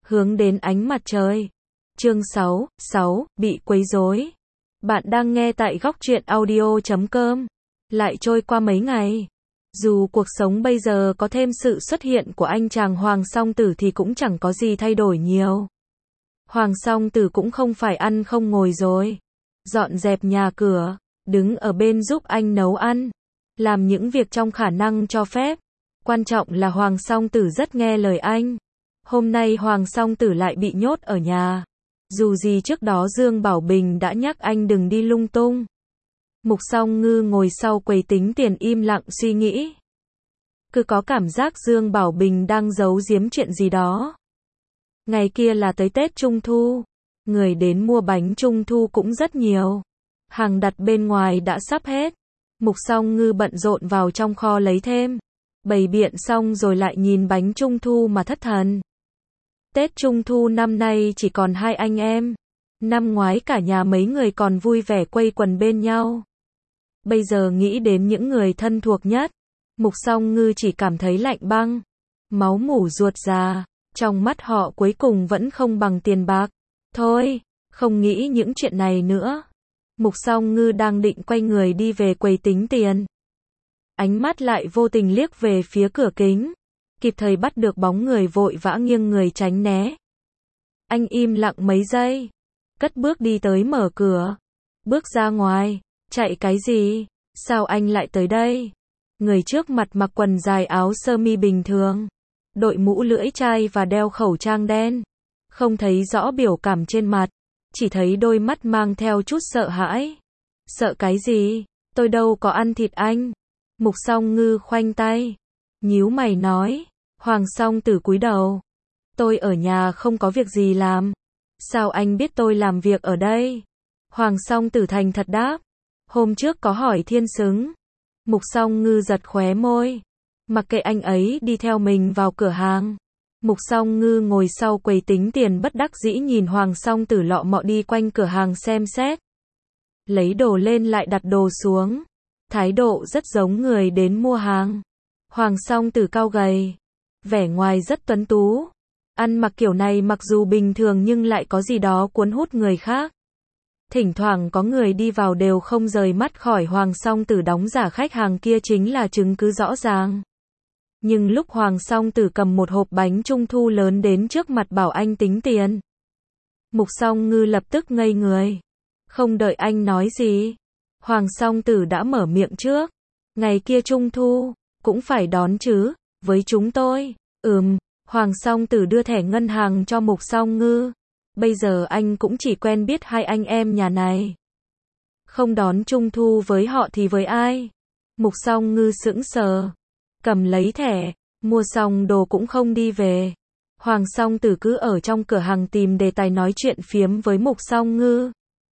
hướng đến ánh mặt trời. Chương 6, bị quấy rối. Bạn đang nghe tại góc truyện audio.com. Lại trôi qua mấy ngày. Dù cuộc sống bây giờ có thêm sự xuất hiện của anh chàng Hoàng Song Tử thì cũng chẳng có gì thay đổi nhiều. Hoàng Song Tử cũng không phải ăn không ngồi rồi. Dọn dẹp nhà cửa, đứng ở bên giúp anh nấu ăn, làm những việc trong khả năng cho phép. Quan trọng là Hoàng Song Tử rất nghe lời anh. Hôm nay Hoàng Song Tử lại bị nhốt ở nhà. Dù gì trước đó Dương Bảo Bình đã nhắc anh đừng đi lung tung. Mục Song Ngư ngồi sau quầy tính tiền im lặng suy nghĩ. Cứ có cảm giác Dương Bảo Bình đang giấu giếm chuyện gì đó. Ngày kia là tới Tết Trung Thu. Người đến mua bánh Trung Thu cũng rất nhiều. Hàng đặt bên ngoài đã sắp hết. Mục Song Ngư bận rộn vào trong kho lấy thêm. Bày biện xong rồi lại nhìn bánh Trung Thu mà thất thần. Tết Trung Thu năm nay chỉ còn hai anh em. Năm ngoái cả nhà mấy người còn vui vẻ quây quần bên nhau. Bây giờ nghĩ đến những người thân thuộc nhất, Mục Song Ngư chỉ cảm thấy lạnh băng. Máu mủ ruột già, trong mắt họ cuối cùng vẫn không bằng tiền bạc. Thôi, không nghĩ những chuyện này nữa. Mục Song Ngư đang định quay người đi về quầy tính tiền. Ánh mắt lại vô tình liếc về phía cửa kính. Kịp thời bắt được bóng người vội vã nghiêng người tránh né. Anh im lặng mấy giây. Cất bước đi tới mở cửa. Bước ra ngoài. Chạy cái gì? Sao anh lại tới đây? Người trước mặt mặc quần dài áo sơ mi bình thường. Đội mũ lưỡi chai và đeo khẩu trang đen. Không thấy rõ biểu cảm trên mặt. Chỉ thấy đôi mắt mang theo chút sợ hãi. Sợ cái gì? Tôi đâu có ăn thịt anh. Mục Song Ngư khoanh tay. Nhíu mày nói. Hoàng Song Tử cúi đầu. Tôi ở nhà không có việc gì làm. Sao anh biết tôi làm việc ở đây? Hoàng Song Tử thành thật đáp. Hôm trước có hỏi thiên xứng. Mục Song Ngư giật khóe môi. Mặc kệ anh ấy đi theo mình vào cửa hàng. Mục Song Ngư ngồi sau quầy tính tiền bất đắc dĩ nhìn Hoàng Song Tử lọ mọ đi quanh cửa hàng xem xét. Lấy đồ lên lại đặt đồ xuống. Thái độ rất giống người đến mua hàng. Hoàng Song Tử cao gầy. Vẻ ngoài rất tuấn tú. Ăn mặc kiểu này mặc dù bình thường nhưng lại có gì đó cuốn hút người khác. Thỉnh thoảng có người đi vào đều không rời mắt khỏi Hoàng Song Tử đóng giả khách hàng kia chính là chứng cứ rõ ràng. Nhưng lúc Hoàng Song Tử cầm một hộp bánh Trung Thu lớn đến trước mặt bảo anh tính tiền. Mục Song Ngư lập tức ngây người. Không đợi anh nói gì. Hoàng Song Tử đã mở miệng trước. Ngày kia Trung Thu, cũng phải đón chứ, với chúng tôi. Hoàng Song Tử đưa thẻ ngân hàng cho Mục Song Ngư. Bây giờ anh cũng chỉ quen biết hai anh em nhà này. Không đón Trung Thu với họ thì với ai? Mục Song Ngư sững sờ. Cầm lấy thẻ, mua xong đồ cũng không đi về. Hoàng Song Tử cứ ở trong cửa hàng tìm đề tài nói chuyện phiếm với Mục Song Ngư.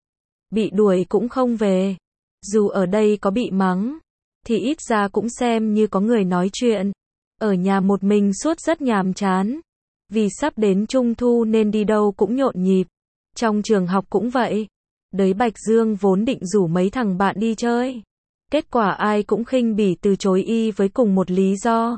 Bị đuổi cũng không về. Dù ở đây có bị mắng, thì ít ra cũng xem như có người nói chuyện. Ở nhà một mình suốt rất nhàm chán. Vì sắp đến Trung Thu nên đi đâu cũng nhộn nhịp. Trong trường học cũng vậy. Đới Bạch Dương vốn định rủ mấy thằng bạn đi chơi. Kết quả ai cũng khinh bỉ từ chối y với cùng một lý do.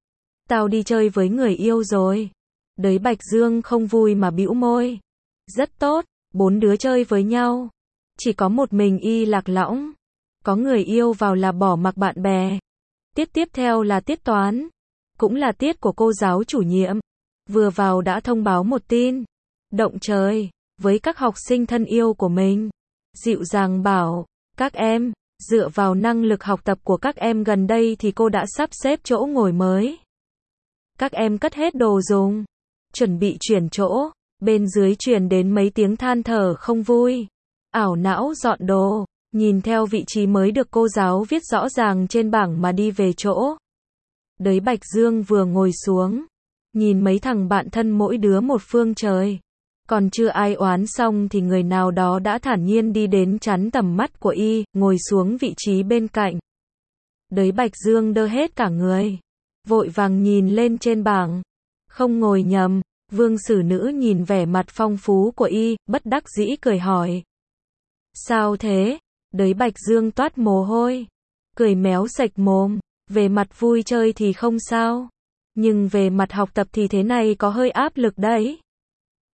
Tao đi chơi với người yêu rồi. Đới Bạch Dương không vui mà bĩu môi. Rất tốt, 4 đứa chơi với nhau. Chỉ có một mình y lạc lõng. Có người yêu vào là bỏ mặc bạn bè. Tiết tiếp theo là tiết toán. Cũng là tiết của cô giáo chủ nhiệm. Vừa vào đã thông báo một tin. Động trời, với các học sinh thân yêu của mình. Dịu dàng bảo, các em, dựa vào năng lực học tập của các em gần đây thì cô đã sắp xếp chỗ ngồi mới. Các em cất hết đồ dùng. Chuẩn bị chuyển chỗ. Bên dưới truyền đến mấy tiếng than thở không vui. Ảo não dọn đồ. Nhìn theo vị trí mới được cô giáo viết rõ ràng trên bảng mà đi về chỗ. Đới Bạch Dương vừa ngồi xuống. Nhìn mấy thằng bạn thân mỗi đứa một phương trời. Còn chưa ai oán xong thì người nào đó đã thản nhiên đi đến chắn tầm mắt của y, ngồi xuống vị trí bên cạnh. Đới Bạch Dương đơ hết cả người. Vội vàng nhìn lên trên bảng. Không ngồi nhầm, Vương Xử Nữ nhìn vẻ mặt phong phú của y, bất đắc dĩ cười hỏi. Sao thế? Đới Bạch Dương toát mồ hôi. Cười méo sạch mồm. Về mặt vui chơi thì không sao. Nhưng về mặt học tập thì thế này có hơi áp lực đấy.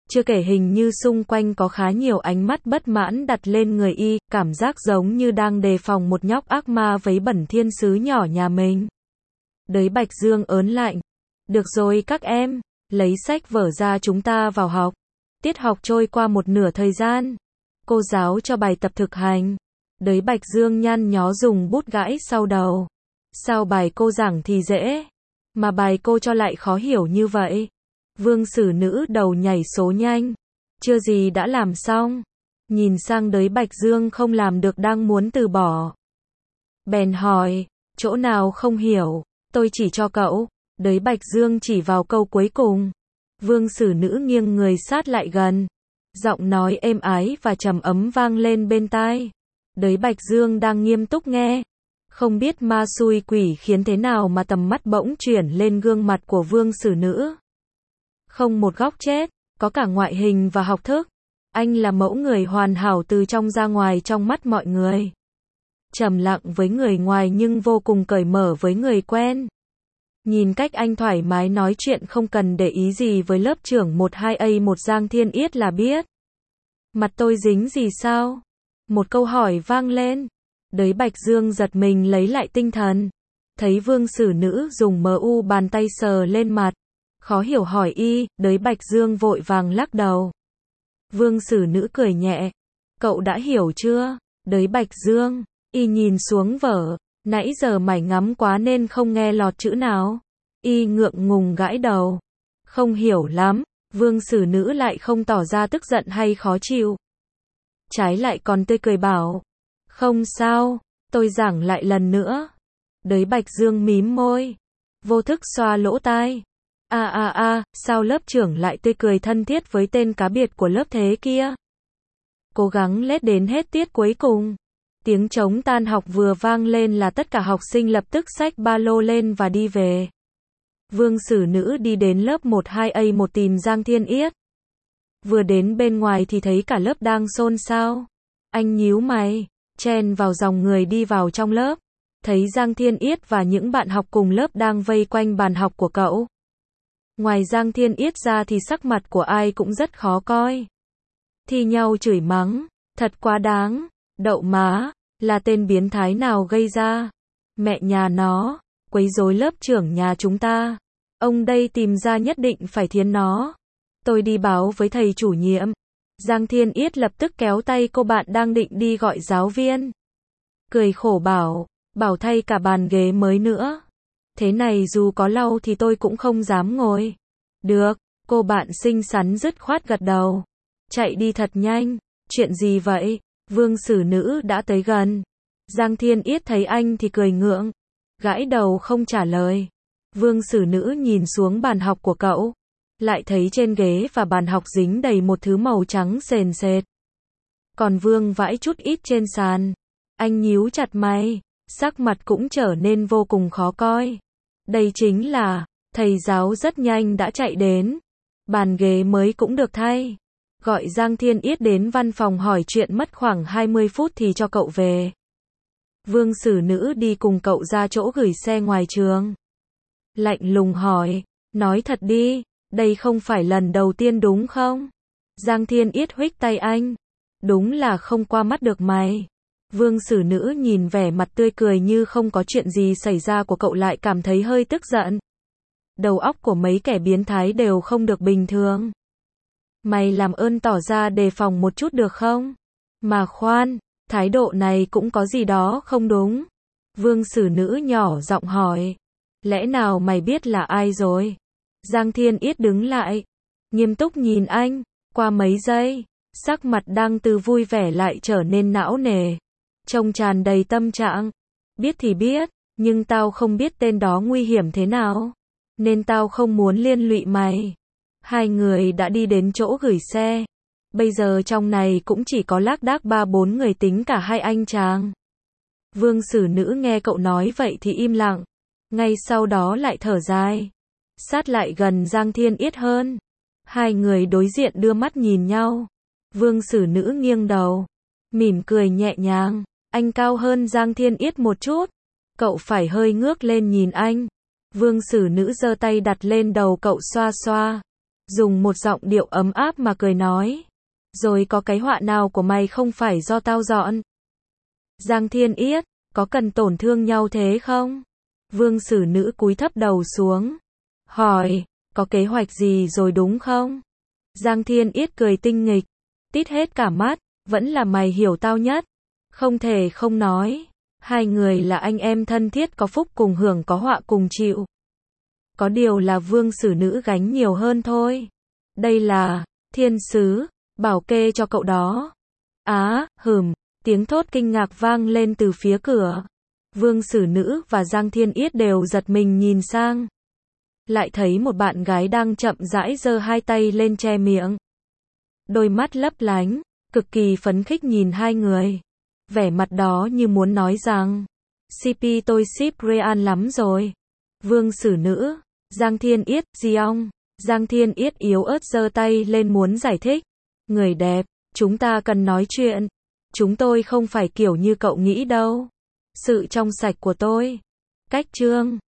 Chưa kể hình như xung quanh có khá nhiều ánh mắt bất mãn đặt lên người y, cảm giác giống như đang đề phòng một nhóc ác ma vấy bẩn thiên sứ nhỏ nhà mình. Đới Bạch Dương ớn lạnh. Được rồi các em, lấy sách vở ra chúng ta vào học. Tiết học trôi qua một nửa thời gian. Cô giáo cho bài tập thực hành. Đới Bạch Dương nhăn nhó dùng bút gãi sau đầu. Sao bài cô giảng thì dễ, mà bài cô cho lại khó hiểu như vậy? Vương Sử Nữ đầu nhảy số nhanh. Chưa gì đã làm xong. Nhìn sang Đới Bạch Dương không làm được đang muốn từ bỏ. Bèn hỏi, chỗ nào không hiểu, tôi chỉ cho cậu. Đới Bạch Dương chỉ vào câu cuối cùng. Vương Sử Nữ nghiêng người sát lại gần. Giọng nói êm ái và trầm ấm vang lên bên tai. Đới Bạch Dương đang nghiêm túc nghe. Không biết ma xui quỷ khiến thế nào mà tầm mắt bỗng chuyển lên gương mặt của Vương Sử Nữ. Không một góc chết, có cả ngoại hình và học thức. Anh là mẫu người hoàn hảo từ trong ra ngoài trong mắt mọi người. Trầm lặng với người ngoài nhưng vô cùng cởi mở với người quen. Nhìn cách anh thoải mái nói chuyện không cần để ý gì với lớp trưởng 12A1 Giang Thiên Yết là biết. Mặt tôi dính gì sao? Một câu hỏi vang lên. Đới Bạch Dương giật mình lấy lại tinh thần. Thấy Vương Sử Nữ dùng mu bàn tay sờ lên mặt. Khó hiểu hỏi y, Đới Bạch Dương vội vàng lắc đầu. Vương Sử Nữ cười nhẹ. Cậu đã hiểu chưa? Đới Bạch Dương, y nhìn xuống vở. Nãy giờ mải ngắm quá nên không nghe lọt chữ nào. Y ngượng ngùng gãi đầu. Không hiểu lắm. Vương Sử Nữ lại không tỏ ra tức giận hay khó chịu. Trái lại còn tươi cười bảo. Không sao, tôi giảng lại lần nữa. Đới Bạch Dương mím môi. Vô thức xoa lỗ tai. Sao lớp trưởng lại tươi cười thân thiết với tên cá biệt của lớp thế kia? Cố gắng lết đến hết tiết cuối cùng. Tiếng trống tan học vừa vang lên là tất cả học sinh lập tức xách ba lô lên và đi về. Vương Sử Nữ đi đến lớp 12A1 tìm Giang Thiên Yết. Vừa đến bên ngoài thì thấy cả lớp đang xôn xao. Anh nhíu mày, chen vào dòng người đi vào trong lớp. Thấy Giang Thiên Yết và những bạn học cùng lớp đang vây quanh bàn học của cậu. Ngoài Giang Thiên Yết ra thì sắc mặt của ai cũng rất khó coi. Thi nhau chửi mắng, thật quá đáng, đậu má, là tên biến thái nào gây ra. Mẹ nhà nó, quấy rối lớp trưởng nhà chúng ta. Ông đây tìm ra nhất định phải thiến nó. Tôi đi báo với thầy chủ nhiệm. Giang Thiên Yết lập tức kéo tay cô bạn đang định đi gọi giáo viên. Cười khổ bảo thay cả bàn ghế mới nữa. Thế này dù có lau thì tôi cũng không dám ngồi. Được, cô bạn xinh xắn dứt khoát gật đầu. Chạy đi thật nhanh. Chuyện gì vậy? Vương Sử Nữ đã tới gần. Giang Thiên Yết thấy anh thì cười ngượng. Gãi đầu không trả lời. Vương Sử Nữ nhìn xuống bàn học của cậu. Lại thấy trên ghế và bàn học dính đầy một thứ màu trắng sền sệt. Còn vương vãi chút ít trên sàn. Anh nhíu chặt mày. Sắc mặt cũng trở nên vô cùng khó coi. Đây chính là, thầy giáo rất nhanh đã chạy đến. Bàn ghế mới cũng được thay. Gọi Giang Thiên Yết đến văn phòng hỏi chuyện mất khoảng 20 phút thì cho cậu về. Vương Sử Nữ đi cùng cậu ra chỗ gửi xe ngoài trường. Lạnh lùng hỏi, nói thật đi, đây không phải lần đầu tiên đúng không? Giang Thiên Yết huých tay anh. Đúng là không qua mắt được mày. Vương Sử Nữ nhìn vẻ mặt tươi cười như không có chuyện gì xảy ra của cậu lại cảm thấy hơi tức giận. Đầu óc của mấy kẻ biến thái đều không được bình thường. Mày làm ơn tỏ ra đề phòng một chút được không? Mà khoan, thái độ này cũng có gì đó không đúng. Vương Sử Nữ nhỏ giọng hỏi. Lẽ nào mày biết là ai rồi? Giang Thiên Yết đứng lại. Nghiêm túc nhìn anh. Qua mấy giây, sắc mặt đang từ vui vẻ lại trở nên não nề. Trông tràn đầy tâm trạng. Biết thì biết, nhưng tao không biết tên đó nguy hiểm thế nào. Nên tao không muốn liên lụy mày. Hai người đã đi đến chỗ gửi xe. Bây giờ trong này cũng chỉ có lác đác 3-4 người tính cả hai anh chàng. Vương Sử Nữ nghe cậu nói vậy thì im lặng. Ngay sau đó lại thở dài. Sát lại gần Giang Thiên Yết hơn. Hai người đối diện đưa mắt nhìn nhau. Vương Sử Nữ nghiêng đầu. Mỉm cười nhẹ nhàng. Anh cao hơn Giang Thiên Yết một chút. Cậu phải hơi ngước lên nhìn anh. Vương Sử Nữ giơ tay đặt lên đầu cậu xoa xoa. dùng một giọng điệu ấm áp mà cười nói. Rồi có cái họa nào của mày không phải do tao dọn? Giang Thiên Yết, có cần tổn thương nhau thế không? Vương xử nữ cúi thấp đầu xuống. Hỏi, có kế hoạch gì rồi đúng không? Giang Thiên Yết cười tinh nghịch. Tít hết cả mắt, vẫn là mày hiểu tao nhất. Không thể không nói. Hai người là anh em thân thiết có phúc cùng hưởng có họa cùng chịu. Có điều là vương xử nữ gánh nhiều hơn thôi. Đây là, thiên sứ, bảo kê cho cậu đó. Tiếng thốt kinh ngạc vang lên từ phía cửa. Vương xử nữ và Giang Thiên Yết đều giật mình nhìn sang. Lại thấy một bạn gái đang chậm rãi giơ hai tay lên che miệng. Đôi mắt lấp lánh, cực kỳ phấn khích nhìn hai người. Vẻ mặt đó như muốn nói rằng, CP tôi ship Real lắm rồi. Vương xử nữ, Giang Thiên Yết, Giong. Giang Thiên Yết yếu ớt giơ tay lên muốn giải thích. Người đẹp, chúng ta cần nói chuyện. Chúng tôi không phải kiểu như cậu nghĩ đâu. Sự trong sạch của tôi. Cách chương